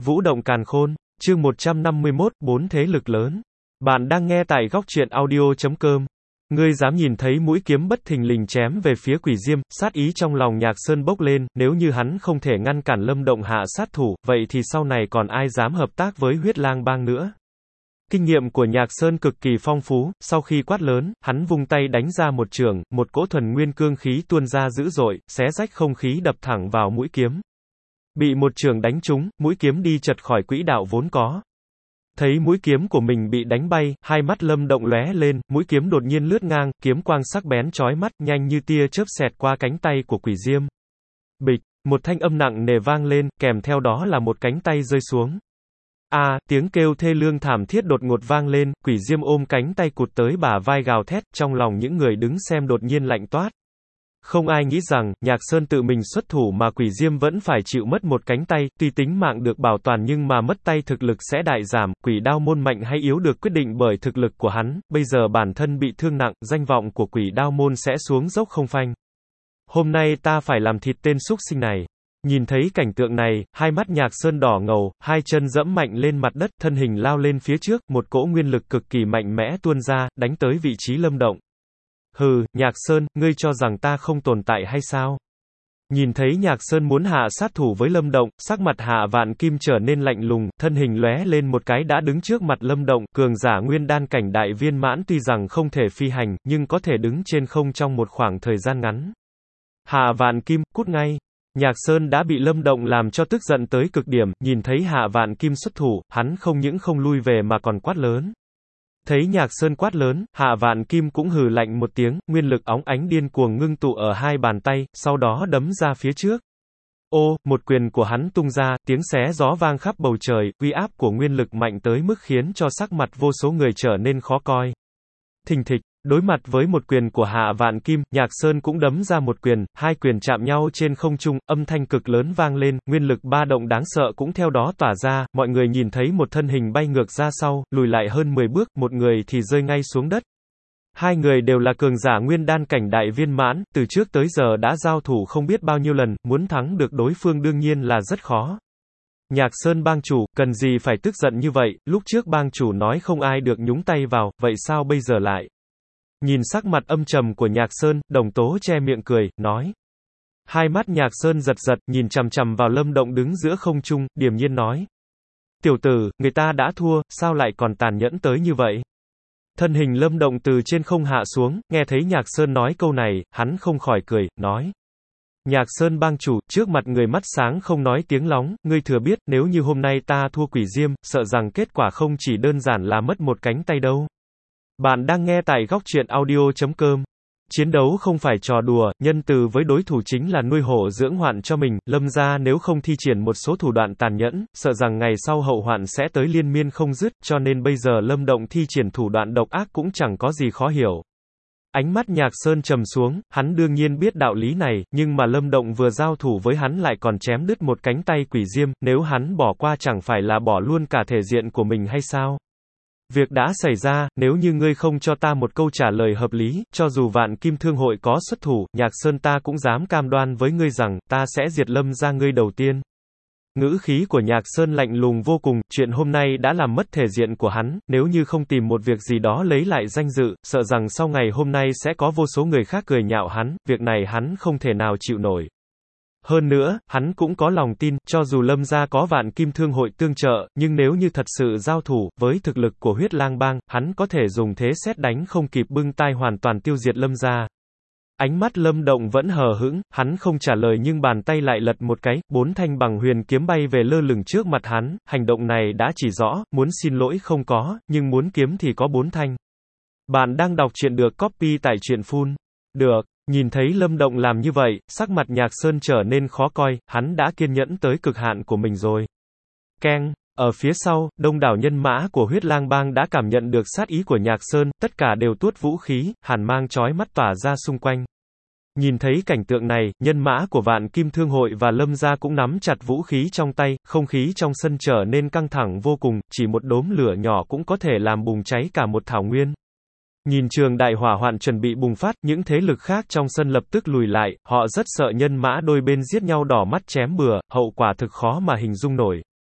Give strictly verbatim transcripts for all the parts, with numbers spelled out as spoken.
Vũ động càn khôn, chương một trăm năm mươi mốt, bốn thế lực lớn. Bạn đang nghe tại góc truyện audio chấm com. Ngươi dám nhìn thấy mũi kiếm bất thình lình chém về phía Quỷ Diêm, sát ý trong lòng Nhạc Sơn bốc lên, nếu như hắn không thể ngăn cản Lâm Động hạ sát thủ, vậy thì sau này còn ai dám hợp tác với Huyết Lang Bang nữa. Kinh nghiệm của Nhạc Sơn cực kỳ phong phú, sau khi quát lớn, hắn vung tay đánh ra một chưởng, một cỗ thuần nguyên cương khí tuôn ra dữ dội, xé rách không khí đập thẳng vào mũi kiếm. Bị một chưởng đánh trúng, mũi kiếm đi chật khỏi quỹ đạo vốn có. Thấy mũi kiếm của mình bị đánh bay, hai mắt Lâm Động lóe lên, mũi kiếm đột nhiên lướt ngang, kiếm quang sắc bén chói mắt, nhanh như tia chớp xẹt qua cánh tay của Quỷ Diêm. Bịch, một thanh âm nặng nề vang lên, kèm theo đó là một cánh tay rơi xuống. A, à, tiếng kêu thê lương thảm thiết đột ngột vang lên, Quỷ Diêm ôm cánh tay cụt tới bả vai gào thét, trong lòng những người đứng xem đột nhiên lạnh toát. Không ai nghĩ rằng, Nhạc Sơn tự mình xuất thủ mà Quỷ Diêm vẫn phải chịu mất một cánh tay, tuy tính mạng được bảo toàn nhưng mà mất tay thực lực sẽ đại giảm, Quỷ Đao môn mạnh hay yếu được quyết định bởi thực lực của hắn, bây giờ bản thân bị thương nặng, danh vọng của Quỷ Đao môn sẽ xuống dốc không phanh. Hôm nay ta phải làm thịt tên súc sinh này. Nhìn thấy cảnh tượng này, hai mắt Nhạc Sơn đỏ ngầu, hai chân dẫm mạnh lên mặt đất, thân hình lao lên phía trước, một cỗ nguyên lực cực kỳ mạnh mẽ tuôn ra, đánh tới vị trí Lâm Động. Hừ, Nhạc Sơn, ngươi cho rằng ta không tồn tại hay sao? Nhìn thấy Nhạc Sơn muốn hạ sát thủ với Lâm Động, sắc mặt Hạ Vạn Kim trở nên lạnh lùng, thân hình lóe lên một cái đã đứng trước mặt Lâm Động, cường giả nguyên đan cảnh đại viên mãn tuy rằng không thể phi hành, nhưng có thể đứng trên không trong một khoảng thời gian ngắn. Hạ Vạn Kim, cút ngay. Nhạc Sơn đã bị Lâm Động làm cho tức giận tới cực điểm, nhìn thấy Hạ Vạn Kim xuất thủ, hắn không những không lui về mà còn quát lớn. Thấy Nhạc Sơn quát lớn, Hạ Vạn Kim cũng hừ lạnh một tiếng, nguyên lực óng ánh điên cuồng ngưng tụ ở hai bàn tay, sau đó đấm ra phía trước. Ô, một quyền của hắn tung ra, tiếng xé gió vang khắp bầu trời, uy áp của nguyên lực mạnh tới mức khiến cho sắc mặt vô số người trở nên khó coi. Thình thịch. Đối mặt với một quyền của Hạ Vạn Kim, Nhạc Sơn cũng đấm ra một quyền, hai quyền chạm nhau trên không trung, âm thanh cực lớn vang lên, nguyên lực ba động đáng sợ cũng theo đó tỏa ra, mọi người nhìn thấy một thân hình bay ngược ra sau, lùi lại hơn mười bước, một người thì rơi ngay xuống đất. Hai người đều là cường giả nguyên đan cảnh đại viên mãn, từ trước tới giờ đã giao thủ không biết bao nhiêu lần, muốn thắng được đối phương đương nhiên là rất khó. Nhạc Sơn bang chủ, cần gì phải tức giận như vậy, lúc trước bang chủ nói không ai được nhúng tay vào, vậy sao bây giờ lại? Nhìn sắc mặt âm trầm của Nhạc Sơn, Đồng Tố che miệng cười, nói. Hai mắt Nhạc Sơn giật giật, nhìn chằm chằm vào Lâm Động đứng giữa không trung, điềm nhiên nói. Tiểu tử, người ta đã thua, sao lại còn tàn nhẫn tới như vậy? Thân hình Lâm Động từ trên không hạ xuống, nghe thấy Nhạc Sơn nói câu này, hắn không khỏi cười, nói. Nhạc Sơn bang chủ, trước mặt người mắt sáng không nói tiếng lóng, ngươi thừa biết, nếu như hôm nay ta thua Quỷ Diêm, sợ rằng kết quả không chỉ đơn giản là mất một cánh tay đâu. Bạn đang nghe tại góc truyện audio chấm com. Chiến đấu không phải trò đùa, nhân từ với đối thủ chính là nuôi hổ dưỡng hoạn cho mình, Lâm gia nếu không thi triển một số thủ đoạn tàn nhẫn, sợ rằng ngày sau hậu hoạn sẽ tới liên miên không dứt, cho nên bây giờ Lâm Động thi triển thủ đoạn độc ác cũng chẳng có gì khó hiểu. Ánh mắt Nhạc Sơn trầm xuống, hắn đương nhiên biết đạo lý này, nhưng mà Lâm Động vừa giao thủ với hắn lại còn chém đứt một cánh tay Quỷ Diêm, nếu hắn bỏ qua chẳng phải là bỏ luôn cả thể diện của mình hay sao? Việc đã xảy ra, nếu như ngươi không cho ta một câu trả lời hợp lý, cho dù Vạn Kim Thương hội có xuất thủ, Nhạc Sơn ta cũng dám cam đoan với ngươi rằng, ta sẽ diệt Lâm gia ngươi đầu tiên. Ngữ khí của Nhạc Sơn lạnh lùng vô cùng, chuyện hôm nay đã làm mất thể diện của hắn, nếu như không tìm một việc gì đó lấy lại danh dự, sợ rằng sau ngày hôm nay sẽ có vô số người khác cười nhạo hắn, việc này hắn không thể nào chịu nổi. Hơn nữa, hắn cũng có lòng tin, cho dù Lâm gia có Vạn Kim Thương hội tương trợ, nhưng nếu như thật sự giao thủ, với thực lực của Huyết Lang Bang, hắn có thể dùng thế sét đánh không kịp bưng tai hoàn toàn tiêu diệt Lâm gia. Ánh mắt Lâm Động vẫn hờ hững, hắn không trả lời nhưng bàn tay lại lật một cái, bốn thanh bằng huyền kiếm bay về lơ lửng trước mặt hắn, hành động này đã chỉ rõ, muốn xin lỗi không có, nhưng muốn kiếm thì có bốn thanh. Bạn đang đọc truyện được copy tại truyện phun. Được. Nhìn thấy Lâm Động làm như vậy, sắc mặt Nhạc Sơn trở nên khó coi, hắn đã kiên nhẫn tới cực hạn của mình rồi. Keng, ở phía sau, đông đảo nhân mã của Huyết Lang Bang đã cảm nhận được sát ý của Nhạc Sơn, tất cả đều tuốt vũ khí, hàn mang chói mắt tỏa ra xung quanh. Nhìn thấy cảnh tượng này, nhân mã của Vạn Kim Thương hội và Lâm gia cũng nắm chặt vũ khí trong tay, không khí trong sân trở nên căng thẳng vô cùng, chỉ một đốm lửa nhỏ cũng có thể làm bùng cháy cả một thảo nguyên. Nhìn trường đại hỏa hoạn chuẩn bị bùng phát, những thế lực khác trong sân lập tức lùi lại, họ rất sợ nhân mã đôi bên giết nhau đỏ mắt chém bừa, hậu quả thực khó mà hình dung nổi.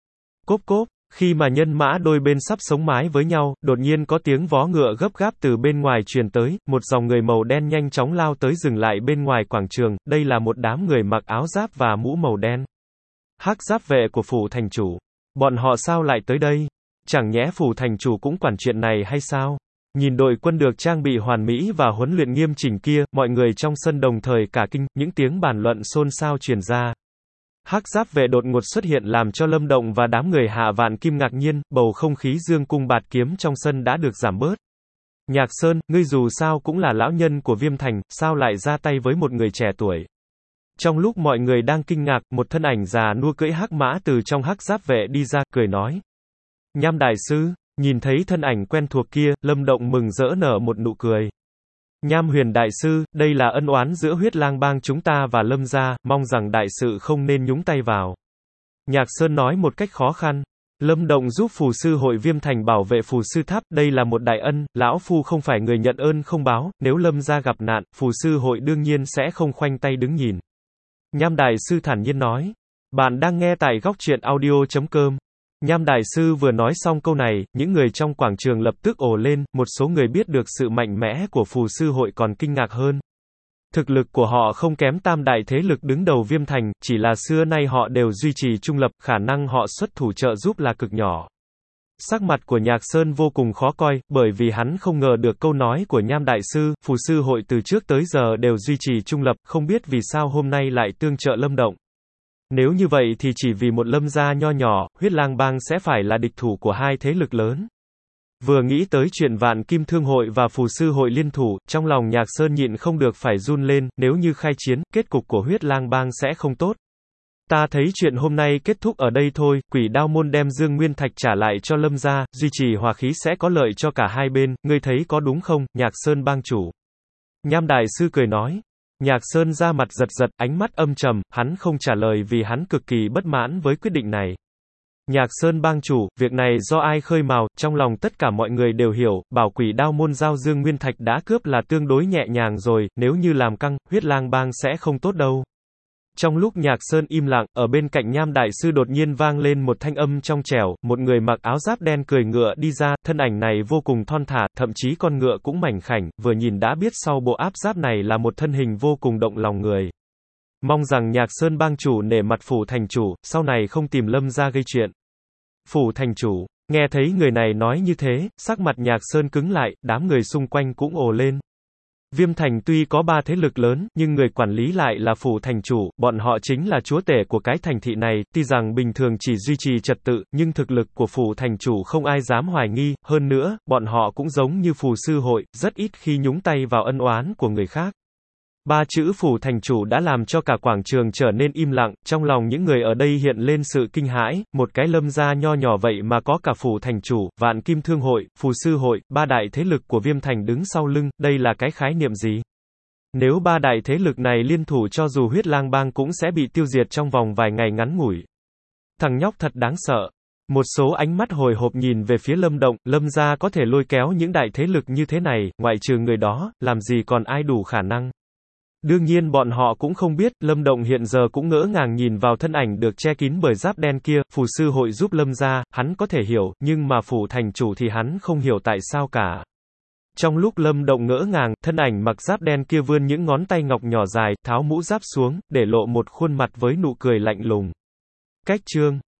Cốp cốp, khi mà nhân mã đôi bên sắp sống mái với nhau, đột nhiên có tiếng vó ngựa gấp gáp từ bên ngoài truyền tới, một dòng người màu đen nhanh chóng lao tới dừng lại bên ngoài quảng trường, đây là một đám người mặc áo giáp và mũ màu đen. Hắc giáp vệ của phủ thành chủ. Bọn họ sao lại tới đây? Chẳng nhẽ phủ thành chủ cũng quản chuyện này hay sao? Nhìn đội quân được trang bị hoàn mỹ và huấn luyện nghiêm chỉnh kia, mọi người trong sân đồng thời cả kinh, những tiếng bàn luận xôn xao truyền ra. Hắc giáp vệ đột ngột xuất hiện làm cho Lâm Động và đám người Hạ Vạn Kim ngạc nhiên, bầu không khí dương cung bạt kiếm trong sân đã được giảm bớt. Nhạc Sơn, ngươi dù sao cũng là lão nhân của Viêm Thành, sao lại ra tay với một người trẻ tuổi? Trong lúc mọi người đang kinh ngạc, một thân ảnh già nua cưỡi hắc mã từ trong hắc giáp vệ đi ra, cười nói. Nham đại sư, nhìn thấy thân ảnh quen thuộc kia, Lâm Động mừng rỡ nở một nụ cười. Nham Huyền đại sư, đây là ân oán giữa Huyết Lang bang chúng ta và Lâm gia, mong rằng đại sự không nên nhúng tay vào. Nhạc Sơn nói một cách khó khăn. Lâm Động giúp phù sư hội Viêm Thành bảo vệ phù sư tháp, đây là một đại ân, lão phu không phải người nhận ơn không báo, nếu Lâm gia gặp nạn, phù sư hội đương nhiên sẽ không khoanh tay đứng nhìn. Nham đại sư thản nhiên nói. Bạn đang nghe tại góc truyện audio chấm com. Nham đại sư vừa nói xong câu này, những người trong quảng trường lập tức ồ lên, một số người biết được sự mạnh mẽ của phù sư hội còn kinh ngạc hơn. Thực lực của họ không kém tam đại thế lực đứng đầu Viêm Thành, chỉ là xưa nay họ đều duy trì trung lập, khả năng họ xuất thủ trợ giúp là cực nhỏ. Sắc mặt của Nhạc Sơn vô cùng khó coi, bởi vì hắn không ngờ được câu nói của Nham đại sư, phù sư hội từ trước tới giờ đều duy trì trung lập, không biết vì sao hôm nay lại tương trợ Lâm Động. Nếu như vậy thì chỉ vì một Lâm gia nho nhỏ, Huyết Lang bang sẽ phải là địch thủ của hai thế lực lớn. Vừa nghĩ tới chuyện Vạn Kim Thương hội và phù sư hội liên thủ, trong lòng Nhạc Sơn nhịn không được phải run lên, nếu như khai chiến, kết cục của Huyết Lang bang sẽ không tốt. Ta thấy chuyện hôm nay kết thúc ở đây thôi, Quỷ Đao môn đem Dương Nguyên Thạch trả lại cho Lâm gia, duy trì hòa khí sẽ có lợi cho cả hai bên, ngươi thấy có đúng không, Nhạc Sơn bang chủ? Nham đại sư cười nói. Nhạc Sơn ra mặt giật giật, ánh mắt âm trầm, hắn không trả lời vì hắn cực kỳ bất mãn với quyết định này. Nhạc Sơn bang chủ, việc này do ai khơi mào, trong lòng tất cả mọi người đều hiểu, bảo Quỷ Đao môn giao Dương Nguyên Thạch đã cướp là tương đối nhẹ nhàng rồi, nếu như làm căng, Huyết Lang bang sẽ không tốt đâu. Trong lúc Nhạc Sơn im lặng, ở bên cạnh Nham đại sư đột nhiên vang lên một thanh âm trong trẻo, một người mặc áo giáp đen cười ngựa đi ra, thân ảnh này vô cùng thon thả, thậm chí con ngựa cũng mảnh khảnh, vừa nhìn đã biết sau bộ áp giáp này là một thân hình vô cùng động lòng người. Mong rằng Nhạc Sơn bang chủ nể mặt phủ thành chủ, sau này không tìm Lâm gia gây chuyện. Phủ thành chủ, nghe thấy người này nói như thế, sắc mặt Nhạc Sơn cứng lại, đám người xung quanh cũng ồ lên. Viêm Thành tuy có ba thế lực lớn, nhưng người quản lý lại là phủ thành chủ, bọn họ chính là chúa tể của cái thành thị này, tuy rằng bình thường chỉ duy trì trật tự, nhưng thực lực của phủ thành chủ không ai dám hoài nghi, hơn nữa, bọn họ cũng giống như phù sư hội, rất ít khi nhúng tay vào ân oán của người khác. Ba chữ phủ thành chủ đã làm cho cả quảng trường trở nên im lặng, trong lòng những người ở đây hiện lên sự kinh hãi, một cái Lâm gia nho nhỏ vậy mà có cả phủ thành chủ, Vạn Kim Thương hội, phù sư hội, ba đại thế lực của Viêm Thành đứng sau lưng, đây là cái khái niệm gì? Nếu ba đại thế lực này liên thủ cho dù Huyết Lang bang cũng sẽ bị tiêu diệt trong vòng vài ngày ngắn ngủi. Thằng nhóc thật đáng sợ. Một số ánh mắt hồi hộp nhìn về phía Lâm Động, Lâm gia có thể lôi kéo những đại thế lực như thế này, ngoại trừ người đó, làm gì còn ai đủ khả năng. Đương nhiên bọn họ cũng không biết, Lâm Động hiện giờ cũng ngỡ ngàng nhìn vào thân ảnh được che kín bởi giáp đen kia, phù sư hội giúp Lâm gia, hắn có thể hiểu, nhưng mà phủ thành chủ thì hắn không hiểu tại sao cả. Trong lúc Lâm Động ngỡ ngàng, thân ảnh mặc giáp đen kia vươn những ngón tay ngọc nhỏ dài, tháo mũ giáp xuống, để lộ một khuôn mặt với nụ cười lạnh lùng. Cách chương